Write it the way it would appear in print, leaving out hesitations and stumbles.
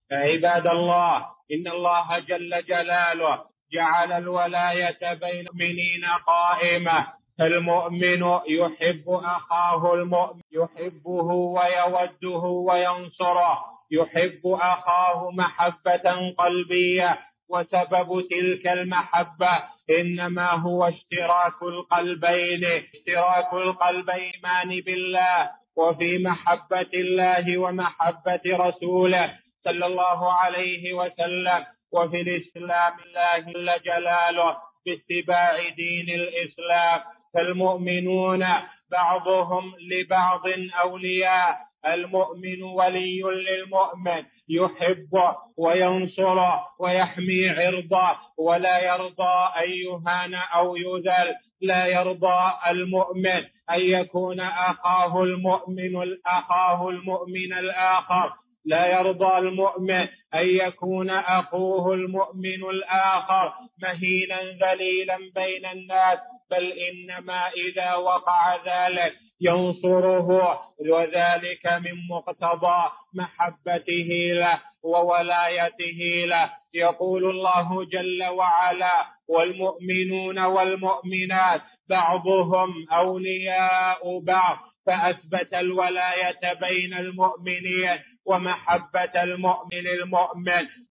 عباد الله، إن الله جل جلاله جعل الولاية بين المؤمنين قائمة، فالمؤمن يحب أخاه المؤمن، يحبه ويوده وينصره، يحب أخاه محبة قلبية، وسبب تلك المحبة إنما هو اشتراك القلبين إيمان بالله وفي محبة الله ومحبة رسوله صلى الله عليه وسلم، وفي الإسلام الله جل جلاله باتباع دين الإسلام. فالمؤمنون بعضهم لبعض أولياء، المؤمن ولي للمؤمن، يحبه وينصره ويحمي عرضه، ولا يرضى أن يهان أو يذل. لا يرضى المؤمن أن يكون أخاه المؤمن الآخر، لا يرضى المؤمن أن يكون أخوه المؤمن الآخر مهينا ذليلا بين الناس، بل إنما إذا وقع ذلك ينصره، وذلك من مقتضى محبته له وولايته له. يقول الله جل وعلا: والمؤمنون والمؤمنات بعضهم أولياء بعض، فأثبت الولاية بين المؤمنين ومحبة المؤمن للمؤمن.